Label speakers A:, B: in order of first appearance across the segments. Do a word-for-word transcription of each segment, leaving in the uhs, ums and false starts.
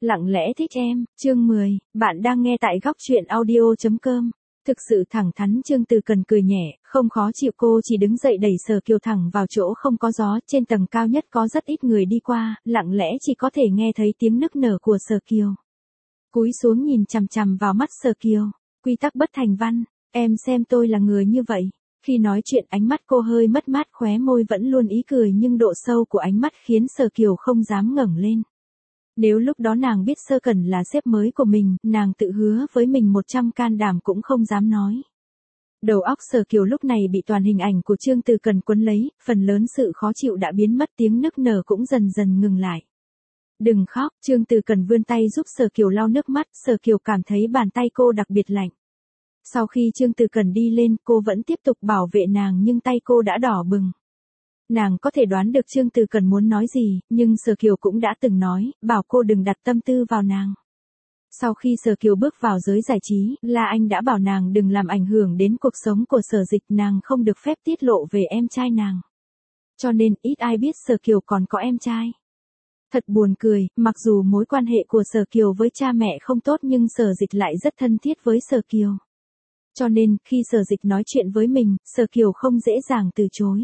A: Lặng lẽ thích em, chương mười, bạn đang nghe tại góc truyện audio chấm com. Thực sự thẳng thắn Trương Từ Cần cười nhẹ, không khó chịu, cô chỉ đứng dậy đẩy Sở Kiều thẳng vào chỗ không có gió, trên tầng cao nhất có rất ít người đi qua, lặng lẽ chỉ có thể nghe thấy tiếng nức nở của Sở Kiều. Cúi xuống nhìn chằm chằm vào mắt Sở Kiều, quy tắc bất thành văn, em xem tôi là người như vậy. Khi nói chuyện ánh mắt cô hơi mất mát, khóe môi vẫn luôn ý cười nhưng độ sâu của ánh mắt khiến Sở Kiều không dám ngẩng lên. Nếu lúc đó nàng biết Sơ Cẩn là sếp mới của mình, nàng tự hứa với mình một trăm can đảm cũng không dám nói. Đầu óc Sở Kiều lúc này bị toàn hình ảnh của Trương Từ Cần quấn lấy, phần lớn sự khó chịu đã biến mất, tiếng nức nở cũng dần dần ngừng lại. Đừng khóc, Trương Từ Cần vươn tay giúp Sở Kiều lau nước mắt, Sở Kiều cảm thấy bàn tay cô đặc biệt lạnh. Sau khi Trương Từ Cần đi lên, cô vẫn tiếp tục bảo vệ nàng nhưng tay cô đã đỏ bừng. Nàng có thể đoán được Trương Từ Cần muốn nói gì, nhưng Sở Kiều cũng đã từng nói, bảo cô đừng đặt tâm tư vào nàng. Sau khi Sở Kiều bước vào giới giải trí, La Anh đã bảo nàng đừng làm ảnh hưởng đến cuộc sống của Sở Dịch, nàng không được phép tiết lộ về em trai nàng. Cho nên ít ai biết Sở Kiều còn có em trai. Thật buồn cười, mặc dù mối quan hệ của Sở Kiều với cha mẹ không tốt nhưng Sở Dịch lại rất thân thiết với Sở Kiều. Cho nên, khi Sở Dịch nói chuyện với mình, Sở Kiều không dễ dàng từ chối.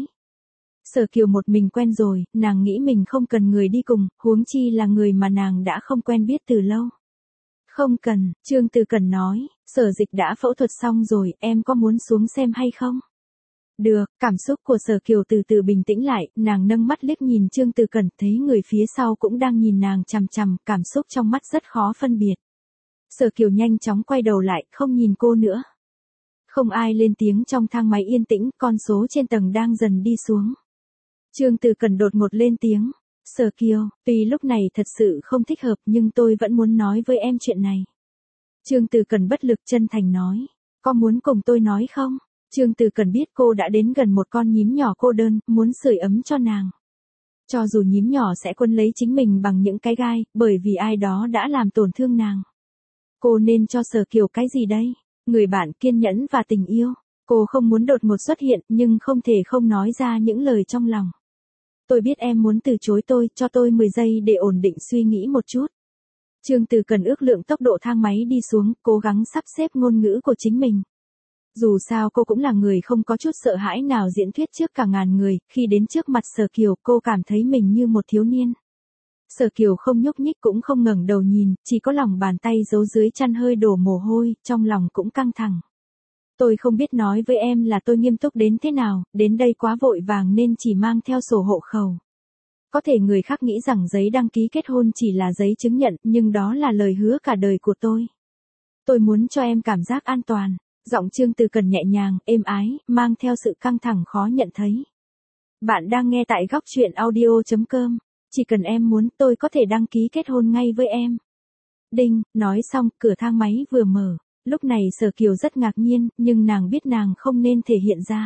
A: Sở Kiều một mình quen rồi, nàng nghĩ mình không cần người đi cùng, huống chi là người mà nàng đã không quen biết từ lâu. Không cần, Trương Từ Cần nói, Sở Dịch đã phẫu thuật xong rồi, em có muốn xuống xem hay không? Được, cảm xúc của Sở Kiều từ từ bình tĩnh lại, nàng nâng mắt liếc nhìn Trương Từ Cần, thấy người phía sau cũng đang nhìn nàng chằm chằm, cảm xúc trong mắt rất khó phân biệt. Sở Kiều nhanh chóng quay đầu lại, không nhìn cô nữa. Không ai lên tiếng trong thang máy yên tĩnh, con số trên tầng đang dần đi xuống. Trương Từ Cần đột ngột lên tiếng, Sở Kiều, tuy lúc này thật sự không thích hợp nhưng tôi vẫn muốn nói với em chuyện này. Trương Từ Cần bất lực chân thành nói, có muốn cùng tôi nói không? Trương Từ Cần biết cô đã đến gần một con nhím nhỏ cô đơn, muốn sưởi ấm cho nàng. Cho dù nhím nhỏ sẽ quấn lấy chính mình bằng những cái gai, bởi vì ai đó đã làm tổn thương nàng. Cô nên cho Sở Kiều cái gì đây? Người bạn, kiên nhẫn và tình yêu. Cô không muốn đột ngột xuất hiện nhưng không thể không nói ra những lời trong lòng. Tôi biết em muốn từ chối tôi, cho tôi mười giây để ổn định suy nghĩ một chút. Trương Từ Cần ước lượng tốc độ thang máy đi xuống, cố gắng sắp xếp ngôn ngữ của chính mình. Dù sao cô cũng là người không có chút sợ hãi nào diễn thuyết trước cả ngàn người, khi đến trước mặt Sở Kiều cô cảm thấy mình như một thiếu niên. Sở Kiều không nhúc nhích cũng không ngẩng đầu nhìn, chỉ có lòng bàn tay giấu dưới chăn hơi đổ mồ hôi, trong lòng cũng căng thẳng. Tôi không biết nói với em là tôi nghiêm túc đến thế nào, đến đây quá vội vàng nên chỉ mang theo sổ hộ khẩu. Có thể người khác nghĩ rằng giấy đăng ký kết hôn chỉ là giấy chứng nhận, nhưng đó là lời hứa cả đời của tôi. Tôi muốn cho em cảm giác an toàn. Giọng Trương Từ Cần nhẹ nhàng, êm ái, mang theo sự căng thẳng khó nhận thấy. Bạn đang nghe tại góc truyện audio chấm com. Chỉ cần em muốn, tôi có thể đăng ký kết hôn ngay với em. Đinh, nói xong, cửa thang máy vừa mở. Lúc này Sở Kiều rất ngạc nhiên, nhưng nàng biết nàng không nên thể hiện ra.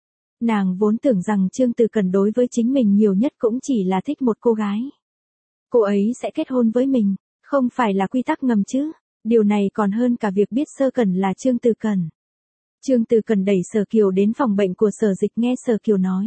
A: Nàng vốn tưởng rằng Trương Từ Cần đối với chính mình nhiều nhất cũng chỉ là thích một cô gái. Cô ấy sẽ kết hôn với mình, không phải là quy tắc ngầm chứ. Điều này còn hơn cả việc biết Sơ Cẩn là Trương Từ Cần. Trương Từ Cần đẩy Sở Kiều đến phòng bệnh của Sở Dịch, nghe Sở Kiều nói.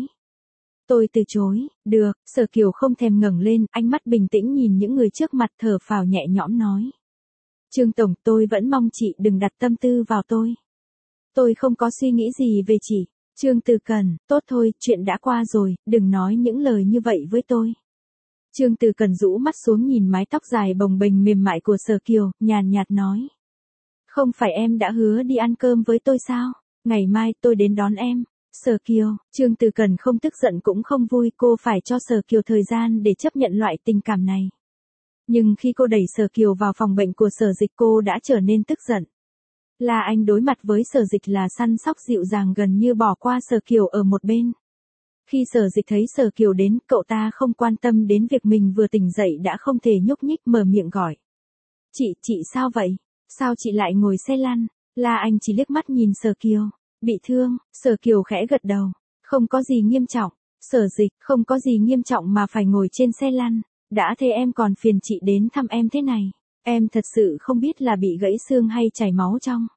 A: Tôi từ chối, được, Sở Kiều không thèm ngẩng lên, ánh mắt bình tĩnh nhìn những người trước mặt, thở phào nhẹ nhõm nói. Trương Tổng, tôi vẫn mong chị đừng đặt tâm tư vào tôi. Tôi không có suy nghĩ gì về chị. Trương Từ Cần, tốt thôi, chuyện đã qua rồi, đừng nói những lời như vậy với tôi. Trương Từ Cần rũ mắt xuống nhìn mái tóc dài bồng bềnh mềm mại của Sở Kiều, nhàn nhạt nói. Không phải em đã hứa đi ăn cơm với tôi sao? Ngày mai tôi đến đón em. Sở Kiều, Trương Từ Cần không tức giận cũng không vui, cô phải cho Sở Kiều thời gian để chấp nhận loại tình cảm này. Nhưng khi cô đẩy Sở Kiều vào phòng bệnh của Sở Dịch cô đã trở nên tức giận. La Anh đối mặt với Sở Dịch là săn sóc dịu dàng, gần như bỏ qua Sở Kiều ở một bên. Khi Sở Dịch thấy Sở Kiều đến, cậu ta không quan tâm đến việc mình vừa tỉnh dậy đã không thể nhúc nhích, mở miệng gọi. Chị, chị sao vậy? Sao chị lại ngồi xe lăn? La Anh chỉ liếc mắt nhìn Sở Kiều. Bị thương, Sở Kiều khẽ gật đầu. Không có gì nghiêm trọng. Sở Dịch, không có gì nghiêm trọng mà phải ngồi trên xe lăn. Đã thế em còn phiền chị đến thăm em thế này. Em thật sự không biết là bị gãy xương hay chảy máu trong.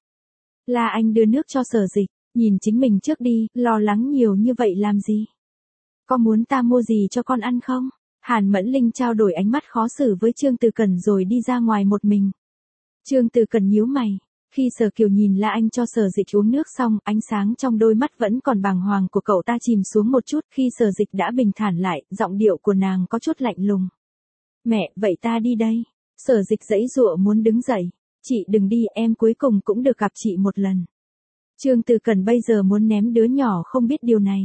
A: La Anh đưa nước cho Sở Dịch, nhìn chính mình trước đi, lo lắng nhiều như vậy làm gì? Có muốn ta mua gì cho con ăn không? Hàn Mẫn Linh trao đổi ánh mắt khó xử với Trương Từ Cẩn rồi đi ra ngoài một mình. Trương Từ Cẩn nhíu mày. Khi Sở Kiều nhìn La Anh cho Sở Dịch uống nước xong, ánh sáng trong đôi mắt vẫn còn bàng hoàng của cậu ta chìm xuống một chút. Khi Sở Dịch đã bình thản lại, giọng điệu của nàng có chút lạnh lùng. Mẹ, vậy ta đi đây. Sở Dịch giãy giụa muốn đứng dậy. Chị đừng đi, em cuối cùng cũng được gặp chị một lần. Trương Từ Cẩn bây giờ muốn ném đứa nhỏ không biết điều này.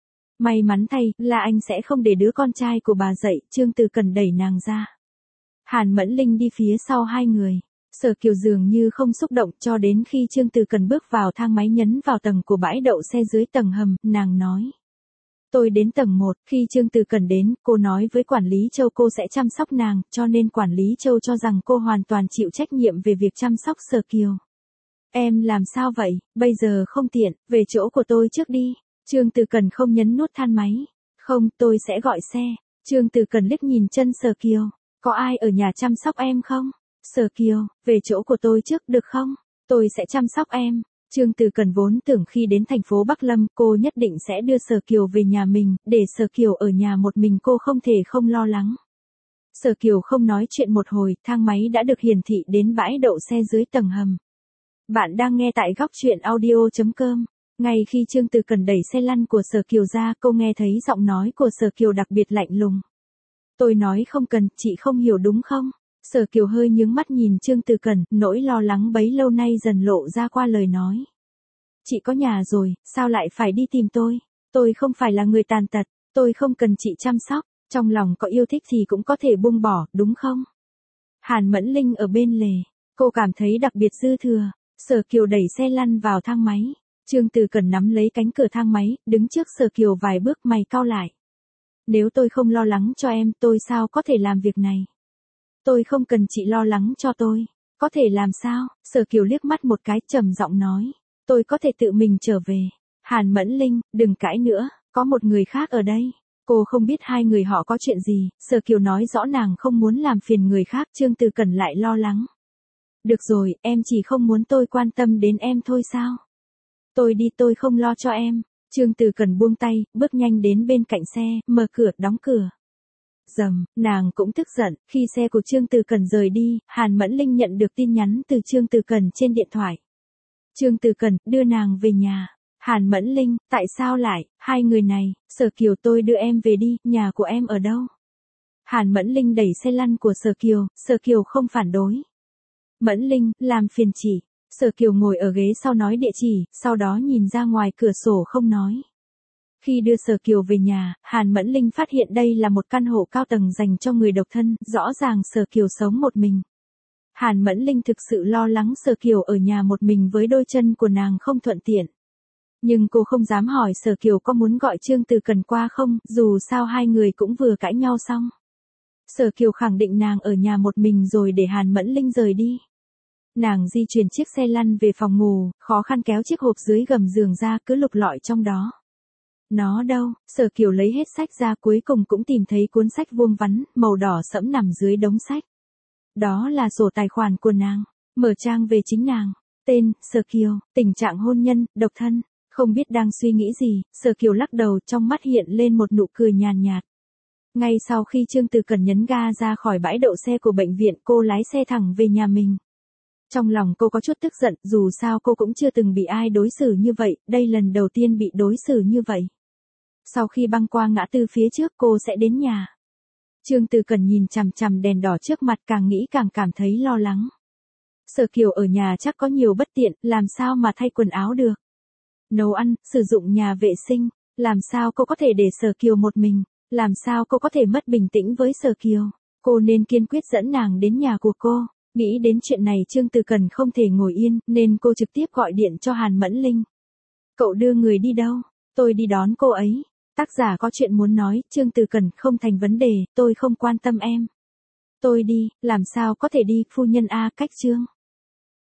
A: May mắn thay, La Anh sẽ không để đứa con trai của bà dậy. Trương Từ Cẩn đẩy nàng ra. Hàn Mẫn Linh đi phía sau hai người. Sở Kiều dường như không xúc động cho đến khi Trương Từ Cẩn bước vào thang máy nhấn vào tầng của bãi đậu xe dưới tầng hầm, nàng nói. Tôi đến tầng một, khi Trương Từ Cẩn đến, cô nói với quản lý Châu cô sẽ chăm sóc nàng, cho nên quản lý Châu cho rằng cô hoàn toàn chịu trách nhiệm về việc chăm sóc Sở Kiều. Em làm sao vậy, bây giờ không tiện, về chỗ của tôi trước đi. Trương Từ Cẩn không nhấn nút than máy. Không, tôi sẽ gọi xe. Trương Từ Cẩn liếc nhìn chân Sở Kiều. Có ai ở nhà chăm sóc em không? Sở Kiều, về chỗ của tôi trước được không? Tôi sẽ chăm sóc em. Trương Từ Cẩn vốn tưởng khi đến thành phố Bắc Lâm cô nhất định sẽ đưa Sở Kiều về nhà mình, để Sở Kiều ở nhà một mình cô không thể không lo lắng. Sở Kiều không nói chuyện một hồi, thang máy đã được hiển thị đến bãi đậu xe dưới tầng hầm. Bạn đang nghe tại góc truyện audio chấm com. Ngay khi Trương Từ Cẩn đẩy xe lăn của Sở Kiều ra, cô nghe thấy giọng nói của Sở Kiều đặc biệt lạnh lùng. Tôi nói không cần, chị không hiểu đúng không? Sở Kiều hơi nhướng mắt nhìn Trương Từ Cẩn, nỗi lo lắng bấy lâu nay dần lộ ra qua lời nói. Chị có nhà rồi, sao lại phải đi tìm tôi? Tôi không phải là người tàn tật, tôi không cần chị chăm sóc, trong lòng có yêu thích thì cũng có thể buông bỏ, đúng không? Hàn Mẫn Linh ở bên lề, cô cảm thấy đặc biệt dư thừa. Sở Kiều đẩy xe lăn vào thang máy. Trương Từ Cẩn nắm lấy cánh cửa thang máy, đứng trước Sở Kiều vài bước mày cau lại. Nếu tôi không lo lắng cho em, tôi sao có thể làm việc này? Tôi không cần chị lo lắng cho tôi. Có thể làm sao? Sở Kiều liếc mắt một cái trầm giọng nói. Tôi có thể tự mình trở về. Hàn Mẫn Linh, đừng cãi nữa, có một người khác ở đây. Cô không biết hai người họ có chuyện gì, Sở Kiều nói rõ nàng không muốn làm phiền người khác, Trương Từ Cẩn lại lo lắng. Được rồi, em chỉ không muốn tôi quan tâm đến em thôi sao? Tôi đi tôi không lo cho em. Trương Từ Cẩn buông tay, bước nhanh đến bên cạnh xe, mở cửa, đóng cửa. Dầm, nàng cũng tức giận, khi xe của Trương Từ Cẩn rời đi, Hàn Mẫn Linh nhận được tin nhắn từ Trương Từ Cẩn trên điện thoại. Trương Từ Cẩn, đưa nàng về nhà. Hàn Mẫn Linh, tại sao lại, hai người này, Sở Kiều tôi đưa em về đi, nhà của em ở đâu? Hàn Mẫn Linh đẩy xe lăn của Sở Kiều, Sở Kiều không phản đối. Mẫn Linh, làm phiền chị. Sở Kiều ngồi ở ghế sau nói địa chỉ, sau đó nhìn ra ngoài cửa sổ không nói. Khi đưa Sở Kiều về nhà, Hàn Mẫn Linh phát hiện đây là một căn hộ cao tầng dành cho người độc thân, rõ ràng Sở Kiều sống một mình. Hàn Mẫn Linh thực sự lo lắng Sở Kiều ở nhà một mình với đôi chân của nàng không thuận tiện. Nhưng cô không dám hỏi Sở Kiều có muốn gọi Trương Từ Cẩn qua không, dù sao hai người cũng vừa cãi nhau xong. Sở Kiều khẳng định nàng ở nhà một mình rồi để Hàn Mẫn Linh rời đi. Nàng di chuyển chiếc xe lăn về phòng ngủ, khó khăn kéo chiếc hộp dưới gầm giường ra cứ lục lọi trong đó. Nó đâu? Sở Kiều lấy hết sách ra cuối cùng cũng tìm thấy cuốn sách vuông vắn, màu đỏ sẫm nằm dưới đống sách. Đó là sổ tài khoản của nàng. Mở trang về chính nàng. Tên, Sở Kiều, tình trạng hôn nhân, độc thân. Không biết đang suy nghĩ gì, Sở Kiều lắc đầu trong mắt hiện lên một nụ cười nhàn nhạt. Ngay sau khi Trương Từ Cẩn nhấn ga ra khỏi bãi đậu xe của bệnh viện cô lái xe thẳng về nhà mình. Trong lòng cô có chút tức giận, dù sao cô cũng chưa từng bị ai đối xử như vậy, đây lần đầu tiên bị đối xử như vậy. Sau khi băng qua ngã tư phía trước cô sẽ đến nhà. Trương Từ Cẩn nhìn chằm chằm đèn đỏ trước mặt càng nghĩ càng cảm thấy lo lắng. Sở Kiều ở nhà chắc có nhiều bất tiện, làm sao mà thay quần áo được. Nấu ăn, sử dụng nhà vệ sinh, làm sao cô có thể để Sở Kiều một mình, làm sao cô có thể mất bình tĩnh với Sở Kiều. Cô nên kiên quyết dẫn nàng đến nhà của cô. Nghĩ đến chuyện này Trương Từ Cẩn không thể ngồi yên, nên cô trực tiếp gọi điện cho Hàn Mẫn Linh. Cậu đưa người đi đâu? Tôi đi đón cô ấy. Tác giả có chuyện muốn nói, Trương Từ Cẩn không thành vấn đề, tôi không quan tâm em. Tôi đi, làm sao có thể đi, phu nhân A cách Trương.